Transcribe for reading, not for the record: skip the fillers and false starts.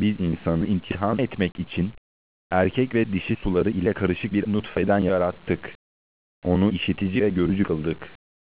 Biz insanı imtihan etmek için erkek ve dişi suları ile karışık bir nutfeden yarattık. Onu işitici ve görücü kıldık.